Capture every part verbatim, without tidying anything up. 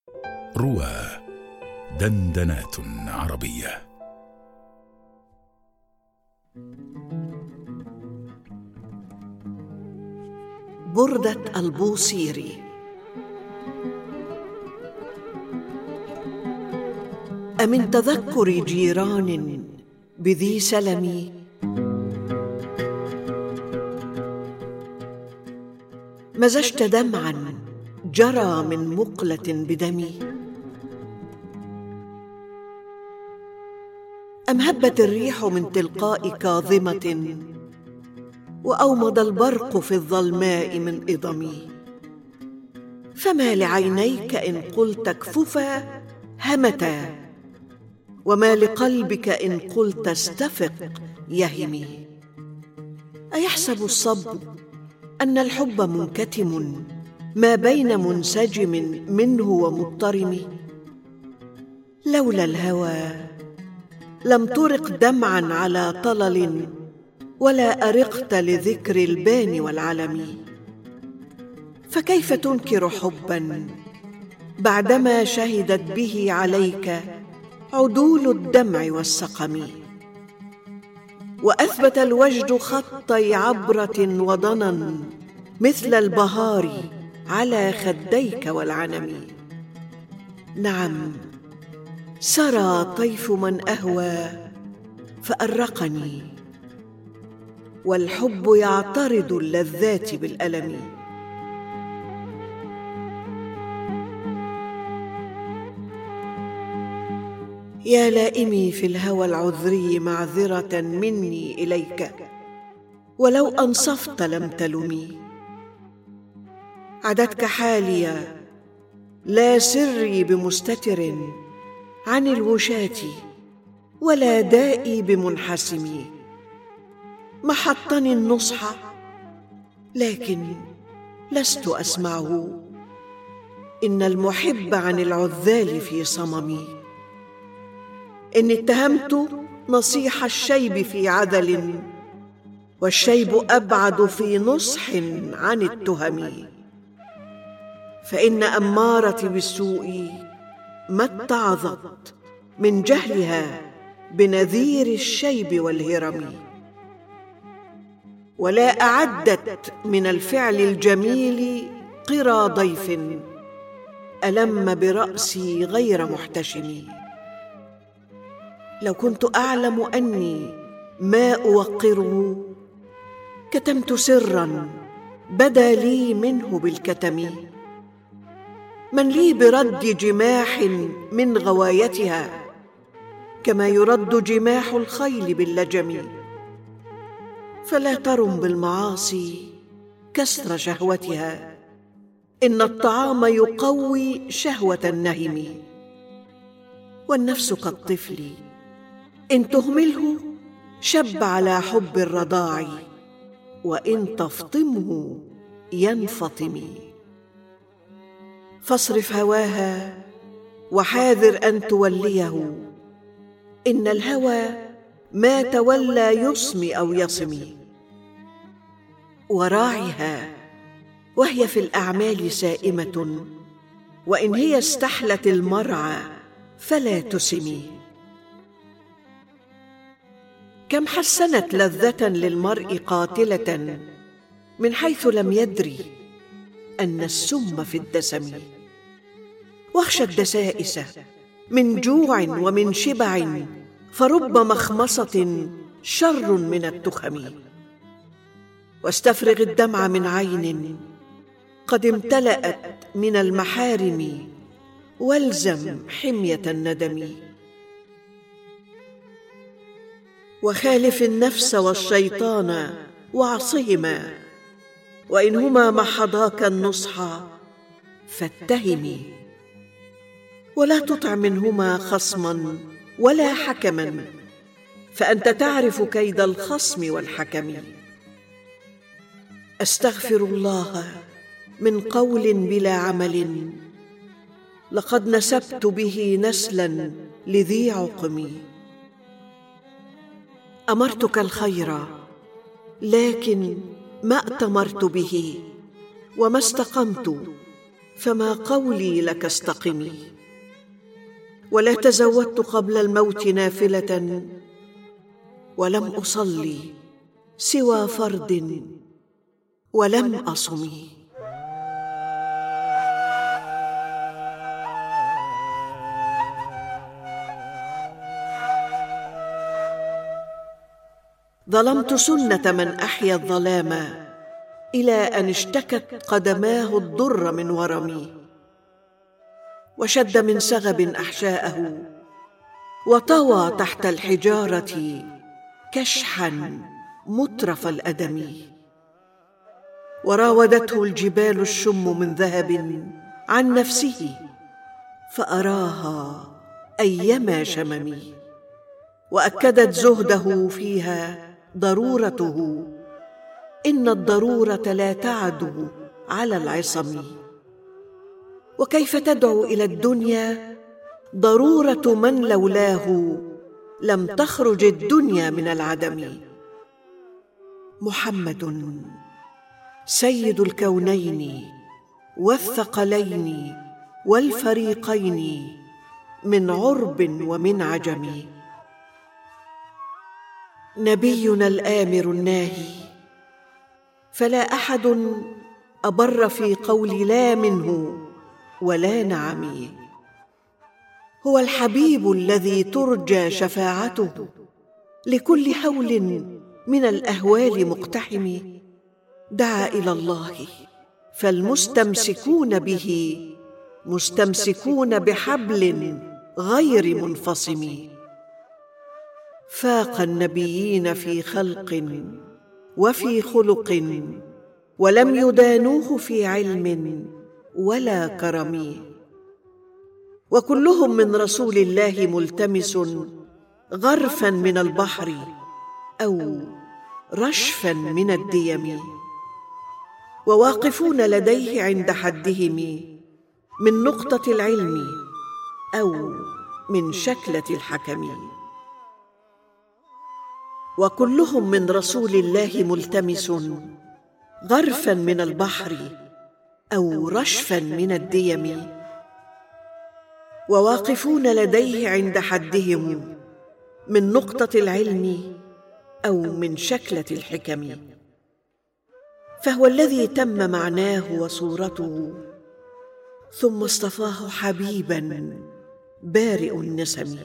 روى دندنات عربية. بردة البوصيري. أمن تذكر جيران بذي سلم، مزجت دمعا جرى من مقلة بدمي، أم هبت الريح من تلقاء كاظمة، وأومض البرق في الظلماء من إضمي. فما لعينيك إن قلت اكففا همتا، وما لقلبك إن قلت استفق يهمي. أيحسب الصب أن الحب منكتم ما بين منسجم منه ومضطرم؟ لولا الهوى لم ترق دمعا على طلل، ولا أرقت لذكر البان والعلم. فكيف تنكر حبا بعدما شهدت به عليك عدول الدمع والسقم؟ وأثبت الوجد خطي عبرة وضنا مثل البهار على خديك والعنم. نعم، سرى طيف من أهوى فأرقني، والحب يعترض اللذات بالألم. يا لائمي في الهوى العذري معذرة مني إليك، ولو أنصفت لم تلمي. عدتك حالي لا سري بمستتر عن الوشاة، ولا دائي بمنحسم. محطني النصح لكن لست أسمعه، إن المحب عن العذال في صمم. إني اتهمت نصيح الشيب في عذل، والشيب أبعد في نصح عن التهم. فإن أمارتي بالسوء ما اتعظت من جهلها بنذير الشيب والهرم، ولا أعدت من الفعل الجميل قرى ضيف ألم برأسي غير محتشم. لو كنت أعلم أني ما أوقره كتمت سرا بدا لي منه بالكتم. من لي برد جماح من غوايتها كما يرد جماح الخيل باللجم. فلا ترم بالمعاصي كسر شهوتها، إن الطعام يقوي شهوة النهم. والنفس كالطفل إن تهمله شب على حب الرضاع، وإن تفطمه ينفطم. فاصرف هواها وحاذر أن توليه، إن الهوى ما تولى يصم أو يصم. وراعها وهي في الأعمال سائمة، وإن هي استحلت المرعى فلا تسمي. كم حسنت لذة للمرء قاتلة من حيث لم يدري أن السم في الدسم. واخشى الدسائس من جوع ومن شبع، فرب مخمصة شر من التخم. واستفرغ الدمع من عين قد امتلأت من المحارم، والزم حمية الندم. وخالف النفس والشيطان واعصهما، وإنهما محضاك النصح فاتهمي. ولا تطع منهما خصما ولا حكما، فأنت تعرف كيد الخصم والحكم. أستغفر الله من قول بلا عمل، لقد نسبت به نسلا لذي عقم. أمرتك الخير لكن ما أتمرت به، وما استقمت فما قولي لك استقمي. ولا تزودت قبل الموت نافلة، ولم أصلي سوى فرد، ولم أصم. ظلمت سنة من أحيا الظلام، إلى أن اشتكت قدماه الضر من ورمي. وشد من سغب أحشاءه، وطوى تحت الحجارة كشحا مترف الأدم. وراودته الجبال الشم من ذهب عن نفسه، فأراها أيما شمم. وأكدت زهده فيها ضرورته، إن الضرورة لا تعدو على العصم. وكيف تدعو إلى الدنيا ضرورة من لولاه لم تخرج الدنيا من العدم. محمد سيد الكونين والثقلين والفريقين، من عرب ومن عجم. نبينا الآمر الناهي، فلا أحد أبر في قول لا منه ولا نعم. هو الحبيب الذي ترجى شفاعته لكل هول من الأهوال مقتحم. دعا إلى الله، فالمستمسكون به مستمسكون بحبل غير منفصم. فاق النبيين في خلق وفي خلق، ولم يدانوه في علم ولا كرم. وكلهم من رسول الله ملتمس غرفا من البحر أو رشفا من الديم. وواقفون لديه عند حدهم من نقطة العلم أو من شكلة الحكم. وكلهم من رسول الله ملتمس غرفا من البحر أو رشفا من الديم. وواقفون لديه عند حدهم من نقطة العلم أو من شكلة الحكم. فهو الذي تم معناه وصورته، ثم اصطفاه حبيبا بارئ النسم.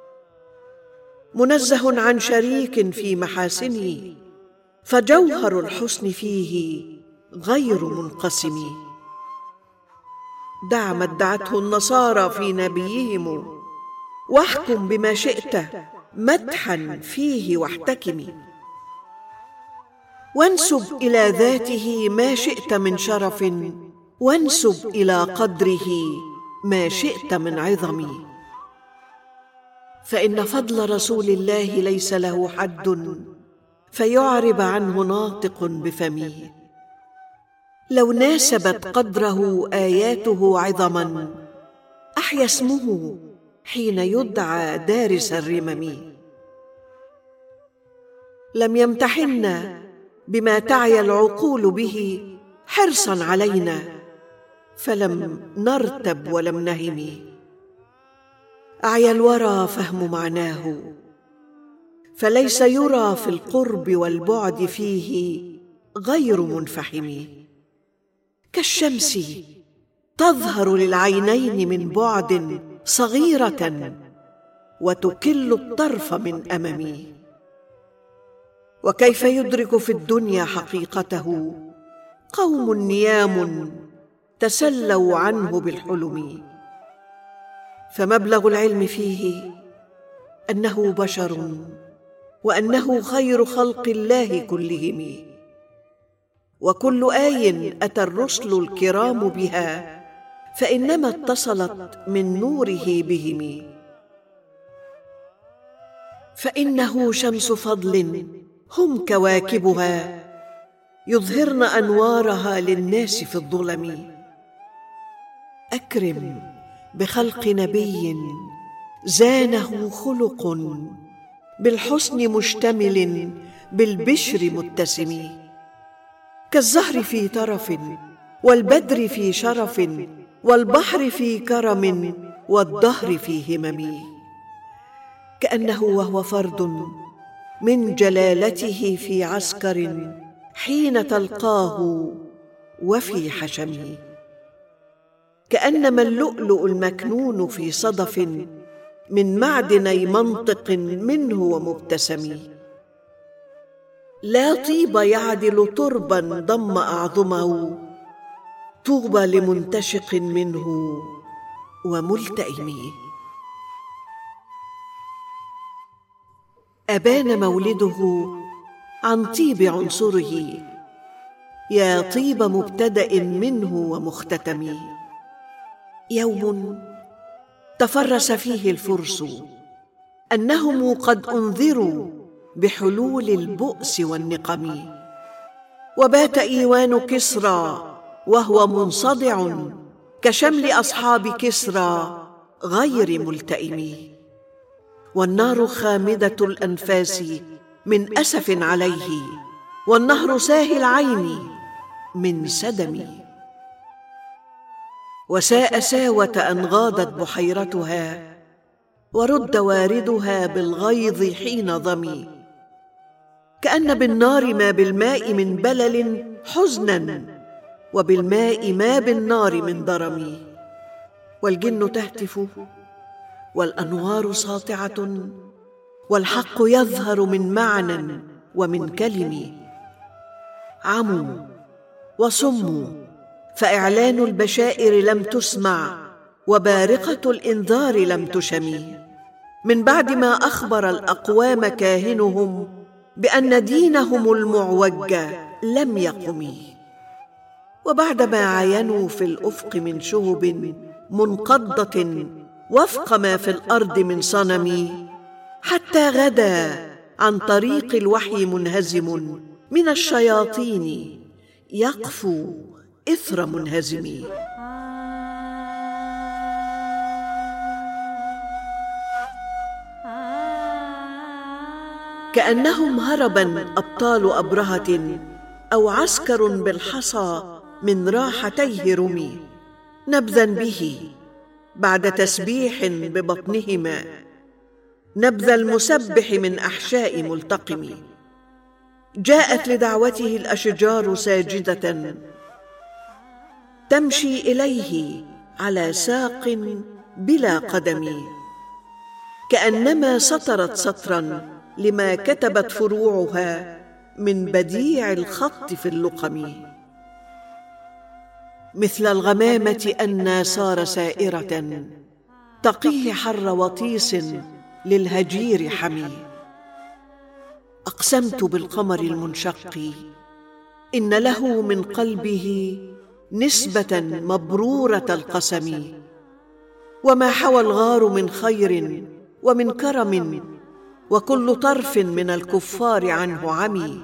منزه عن شريك في محاسنه، فجوهر الحسن فيه غير منقسم. دع ما ادعته النصارى في نبيهم، واحكم بما شئت مدحا فيه واحتكم. وانسب إلى ذاته ما شئت من شرف، وانسب إلى قدره ما شئت من عظم. فإن فضل رسول الله ليس له حد، فيعرب عنه ناطق بفمه. لو ناسبت قدره آياته عظما، أحيا اسمه حين يدعى دارس الرمم. لم يمتحنا بما تعي العقول به حرصا علينا، فلم نرتب ولم نهم. أعيا الورى فهم معناه، فليس يرى في القرب والبعد فيه غير منفحم. كالشمس تظهر للعينين من بعد صغيرة، وتكل الطرف من أمم. وكيف يدرك في الدنيا حقيقته قوم نيام تسلوا عنه بالحلم. فمبلغ العلم فيه أنه بشر، وأنه خير خلق الله كلهم. وكل آي أتى الرسل الكرام بها، فإنما اتصلت من نوره بهم. فإنه شمس فضل هم كواكبها، يظهرن أنوارها للناس في الظلم. أكرم بخلق نبي زانه خلق، بالحسن مشتمل بالبشر متسم. كالزهر في ترف والبدر في شرف، والبحر في كرم والدهر في همم، كأنه وهو فرد من جلالته في عسكر حين تلقاه وفي حشم، كأنما اللؤلؤ المكنون في صدف من معدني منطق منه ومبتسم، لا طيب يعدل تربا ضم أعظمه، طوبى لمنتشق منه وملتئم. أبان مولده عن طيب عنصره، يا طيب مبتدأ منه ومختتم، يوم تفرس فيه الفرس أنهم قد أنذروا بحلول البؤس والنقم، وبات إيوان كسرى وهو منصدع كشمل أصحاب كسرى غير ملتئم، والنار خامدة الأنفاس من أسف عليه، والنهر ساهي العين من سدم، وساء ساوة أن غاضت بحيرتها، ورد واردها بالغيظ حين ضمي، كأن بالنار ما بالماء من بلل حزنا، وبالماء ما بالنار من ضرم، والجن تهتف والأنوار ساطعة، والحق يظهر من معنى ومن كلم، عموا وصموا فإعلان البشائر لم تسمع، وبارقة الإنذار لم تشم، من بعد ما أخبر الأقوام كاهنهم بأن دينهم المعوج لم يقم، وبعدما عاينوا في الأفق من شهب منقضة وفق ما في الأرض من صنم، حتى غدا عن طريق الوحي منهزم من الشياطين يقفو إثر منهزم. كأنهم هربا أبطال أبرهة أو عسكر بالحصى من راحتيه رمي، نبذا به بعد تسبيح ببطنهما، نبذ المسبح من أحشاء ملتقم، جاءت لدعوته الأشجار ساجدة تمشي إليه على ساق بلا قدم، كأنما سطرت سطرا لما كتبت فروعها من بديع الخط في اللقم، مثل الغمامة أنى صار سائرة تقيه حر وطيس للهجير حمي، أقسمت بالقمر المنشق إن له من قلبه نسبة مبرورة القسم، وما حوى الغار من خير ومن كرم، وكل طرف من الكفار عنه عمي،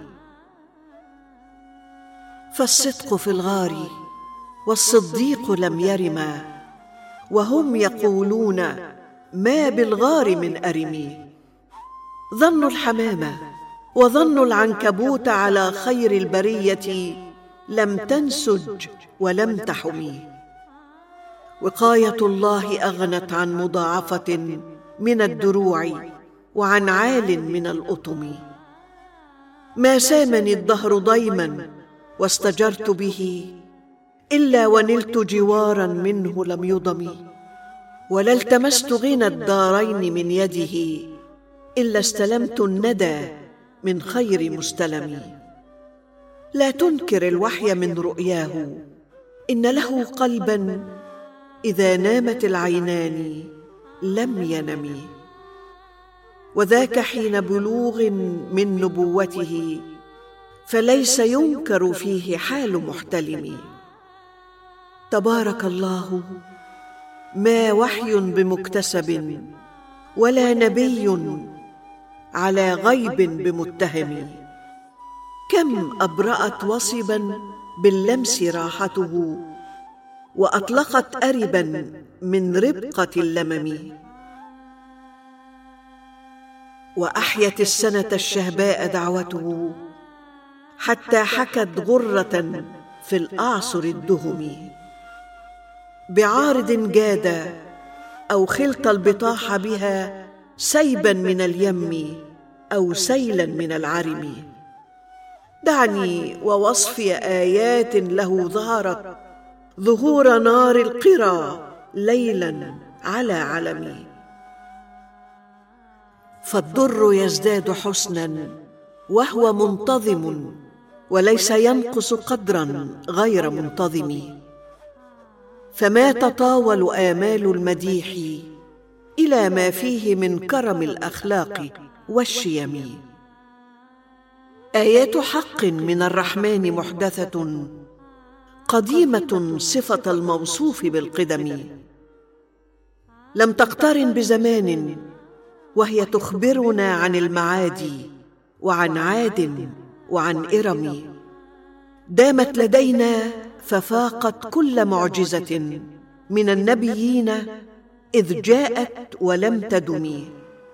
فالصدق في الغار والصديق لم يرما، وهم يقولون ما بالغار من أرم، ظنوا الحمامة وظنوا العنكبوت على خير البرية لم تنسج ولم تحمي، وقاية الله أغنت عن مضاعفة من الدروع وعن عال من الأطم، ما سامني الدهر ضيما واستجرت به، إلا ونلت جوارا منه لم يضم، ولا التمست غنى الدارين من يده، إلا استلمت الندى من خير مستلم، لا تنكر الوحي من رؤياه، إن له قلبا إذا نامت العينان لم ينم، وذاك حين بلوغ من نبوته، فليس ينكر فيه حال محتلم، تبارك الله ما وحي بمكتسب، ولا نبي على غيب بمتهم، كم أبرأت وصبا باللمس راحته، وأطلقت أربا من ربقة اللمم، وأحيت السنة الشهباء دعوته، حتى حكت غرة في الأعصر الدهم، بعارض جاد أو خلط البطاح بها سيبا من اليم أو سيلا من العرم. دعني ووصفي آيات له ظهرت ظهور نار القرى ليلا على علم. فالضر يزداد حسنا وهو منتظم، وليس ينقص قدرا غير منتظم. فما تطاول آمال المديح إلى ما فيه من كرم الأخلاق والشيم. آيات حق من الرحمن محدثة قديمة صفة الموصوف بالقدم. لم تقترن بزمان وهي تخبرنا عن المعاد وعن عاد وعن إرم. دامت لدينا ففاقت كل معجزة من النبيين إذ جاءت ولم تدم.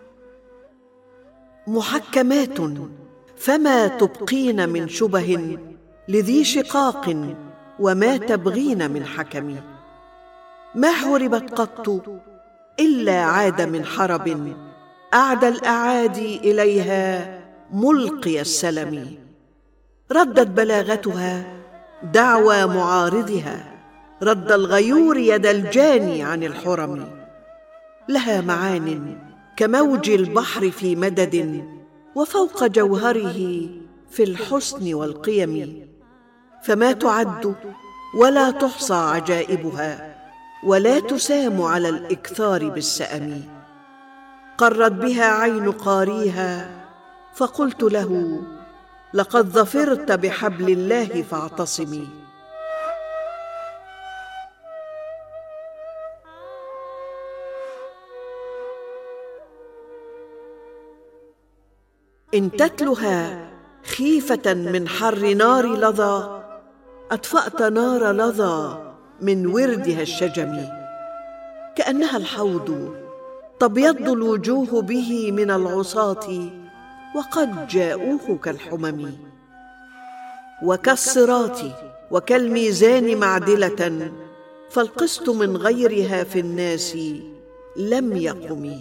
محكمات فما تبقين من شبه لذي شقاق وما تبغين من حكم. ما هربت قط إلا عاد من حرب أعدى الأعادي إليها ملقي السلم. ردت بلاغتها دعوى معارضها، رد الغيور يد الجاني عن الحرم. لها معان كموج البحر في مدد وفوق جوهره في الحسن والقيم. فما تعد ولا تحصى عجائبها، ولا تسام على الإكثار بالسأم. قرت بها عين قاريها فقلت له لقد ظفرت بحبل الله فاعتصمي. إن تتلها خيفة من حر نار لظى أطفأت نار لظى من وردها الشجم. كأنها الحوض تبيض الوجوه به من العصاة وقد جاءوه كالحمم. وكالصراط وكالميزان معدلة فالقسط من غيرها في الناس لم يقم.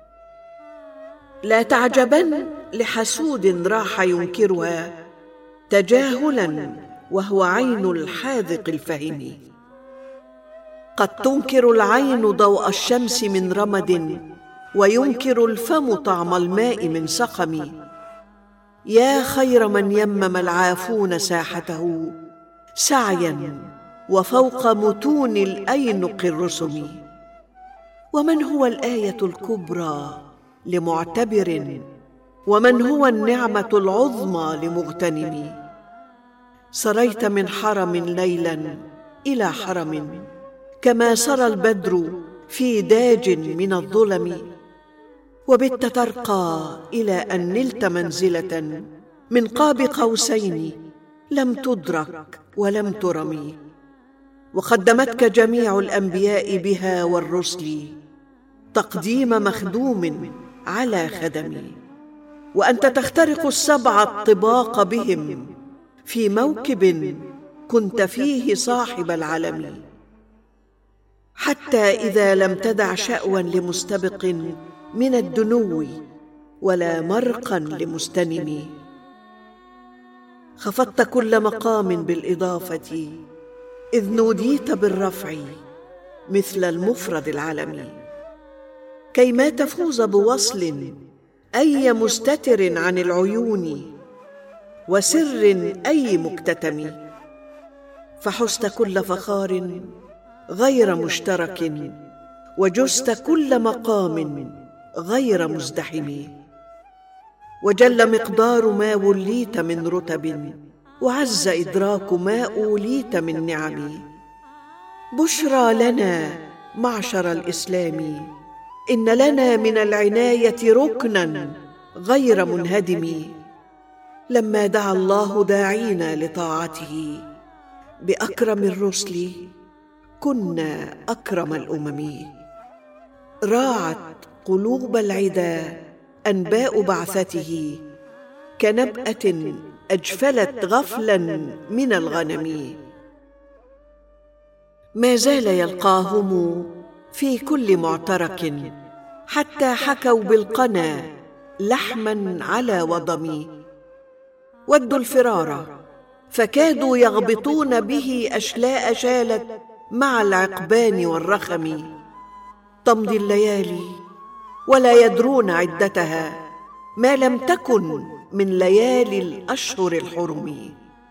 لا تعجبن لحسود راح ينكرها تجاهلا وهو عين الحاذق الفهم. قد تنكر العين ضوء الشمس من رمد وينكر الفم طعم الماء من سقم. يا خير من يمم العافون ساحته سعيا وفوق متون الأينق الرسم. ومن هو الآية الكبرى لمعتبر، ومن هو النعمة العظمى لمغتنم. سريت من حرم ليلا إلى حرم كما سرى البدر في داج من الظلم. وبت ترقى إلى أن نلت منزلة من قاب قوسين لم تدرك ولم ترم. وقدمتك جميع الأنبياء بها والرسل تقديم مخدوم على خدم. وأنت تخترق السبع الطباق بهم في موكب كنت فيه صاحب العلم. حتى إذا لم تدع شأوا لمستبق من الدنو ولا مرقا لمستنم. خفضت كل مقام بالإضافة إذ نوديت بالرفع مثل المفرد العلم. كيما تفوز بوصل أي مستتر عن العيون وسر أي مكتتم. فحزت كل فخار غير مشترك وجزت كل مقام غير مزدحم. وجل مقدار ما وليت من رتب وعز إدراك ما أوليت من نعم. بشرى لنا معشر الإسلام إن لنا من العناية ركنا غير منهدم. لما دعا الله داعينا لطاعته بأكرم الرسل كنا أكرم الأمم. راعت قلوب العدا أنباء بعثته كنبأة أجفلت غفلا من الغنم. ما زال يلقاهم في كل معترك، حتى حكوا بالقنا لحما على وضم. ودوا الفرار فكادوا يغبطون به أشلاء شالت مع العقبان والرخم. تمضي الليالي ولا يدرون عدتها، ما لم تكن من ليالي الأشهر الحرم.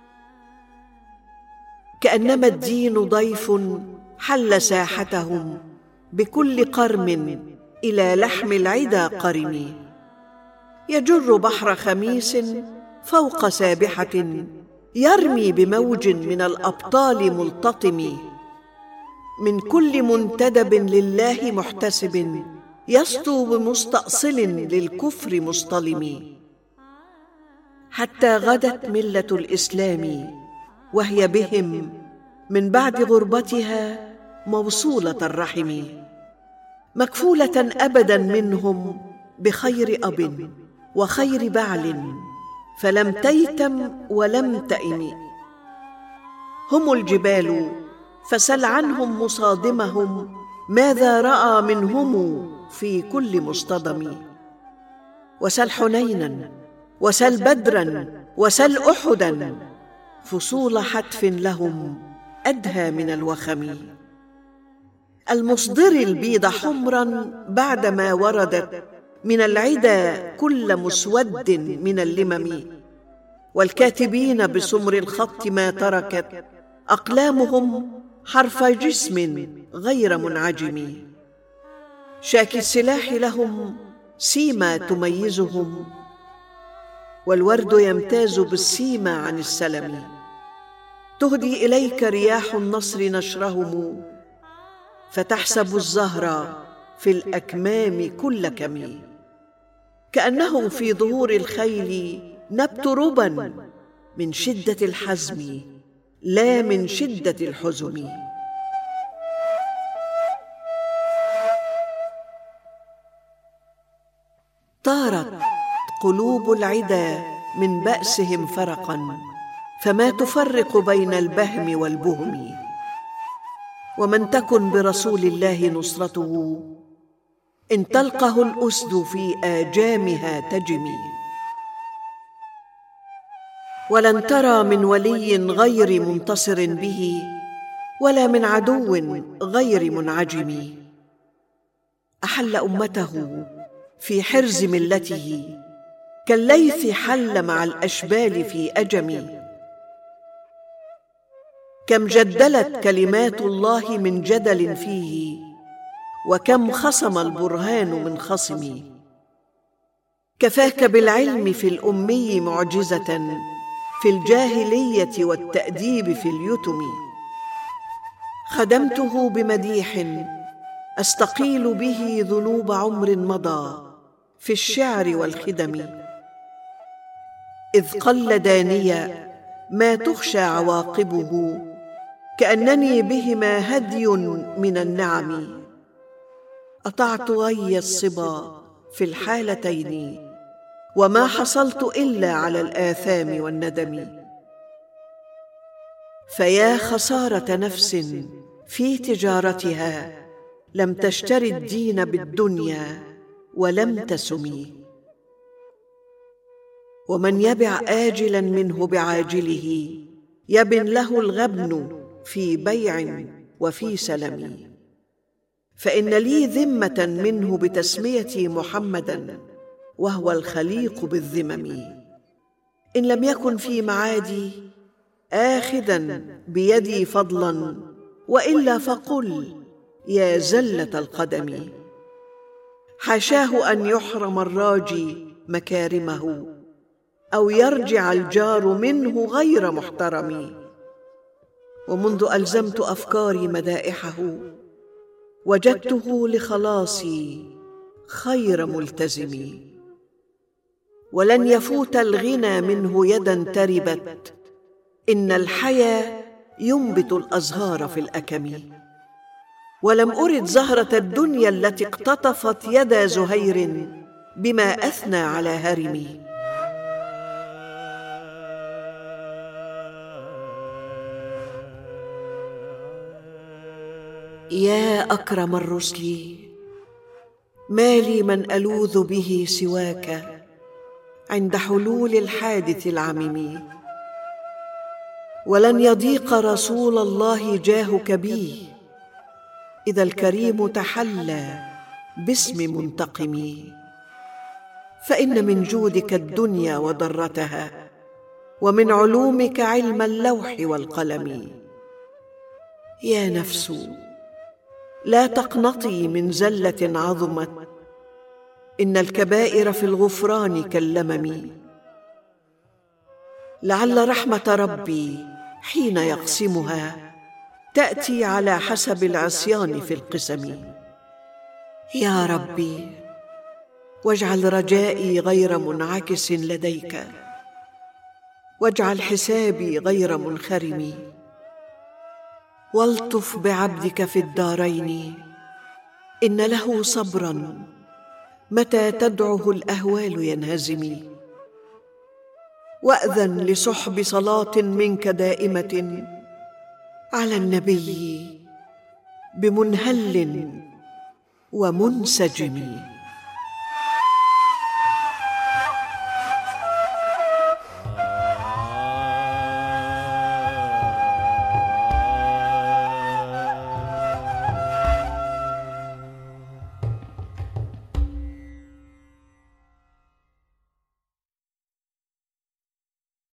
كأنما الدين ضيف حل ساحتهم بكل قرم إلى لحم العدا قرم. يجر بحر خميس فوق سابحة، يرمي بموج من الأبطال ملتطم. من كل منتدب لله محتسب، يسطو بمستأصل للكفر مصطلم. حتى غدت ملة الإسلام وهي بهم من بعد غربتها موصولة الرحم، مكفولة أبدا منهم بخير أب وخير بعل، فلم تيتم ولم تئم. هم الجبال فسل عنهم مصادمهم، ماذا رأى منهم في كل مصطدم. وسل حنينا وسل بدرا وسل أحدا، فصول حتف لهم أدهى من الوخم. المصدر البيض حمرا بعدما وردت من العدا كل مسود من اللمم. والكاتبين بسمر الخط ما تركت أقلامهم حرف جسم غير منعجم. شاكي السلاح لهم سيما تميزهم، والورد يمتاز بالسيما عن السلم. تهدي إليك رياح النصر نشرهم، فتحسب الزهر في الأكمام كل كم. كأنه في ظهور الخيل نبت ربا من شدة الحزم لا من شدة الحزم. طارت قلوب العدا من بأسهم فرقا، فما تفرق بين البهم والبهم. ومن تكن برسول الله نصرته، إن تلقه الأسد في آجامها تجمي. ولن ترى من ولي غير منتصر به، ولا من عدو غير منعجم. أحل أمته في حرز ملته، كالليث حل مع الأشبال في أجم. كم جدلت كلمات الله من جدل فيه، وكم خصم البرهان من خصم. كفاك بالعلم في الأمي معجزة، في الجاهلية والتأديب في اليتم. خدمته بمديح أستقيل به ذنوب عمر مضى في الشعر والخدم. إذ قل دانيا ما تخشى عواقبه، كأنني بهما هدي من النعم. أطعت غي الصبا في الحالتين، وما حصلت إلا على الآثام والندم. فيا خسارة نفس في تجارتها، لم تشتر الدين بالدنيا ولم تسم. ومن يبع آجلا منه بعاجله، يبن له الغبن في بيع وفي سلم. فإن لي ذمة منه بتسميتي محمدا، وهو الخليق بالذمم. إن لم يكن في معادي آخذا بيدي فضلا، وإلا فقل يا زلة القدم. حاشاه أن يحرم الراجي مكارمه، أو يرجع الجار منه غير محترم. ومنذ ألزمت أفكاري مدائحه، وجدته لخلاصي خير ملتزم. ولن يفوت الغنى منه يدا تربت، إن الحيا ينبت الأزهار في الأكم. ولم أرد زهرة الدنيا التي اقتطفت يدا زهير بما أثنى على هرمي. يا أكرم الرسل، ما لي من ألوذ به سواك عند حلول الحادث العميم. ولن يضيق رسول الله جاهك بي إذا الكريم تحلى باسم منتقم. فإن من جودك الدنيا وضرتها، ومن علومك علم اللوح والقلم. يا نفس لا تقنطي من زلة عظمت، إن الكبائر في الغفران كاللمم. لعل رحمة ربي حين يقسمها تأتي على حسب العصيان في القسم. يا ربي، واجعل رجائي غير منعكس لديك، واجعل حسابي غير منخرم. والطف بعبدك في الدارين، إن له صبرا متى تدعه الأهوال ينهزم. وأذن لصحب صلاة منك دائمة على النبي بمنهل ومنسجم.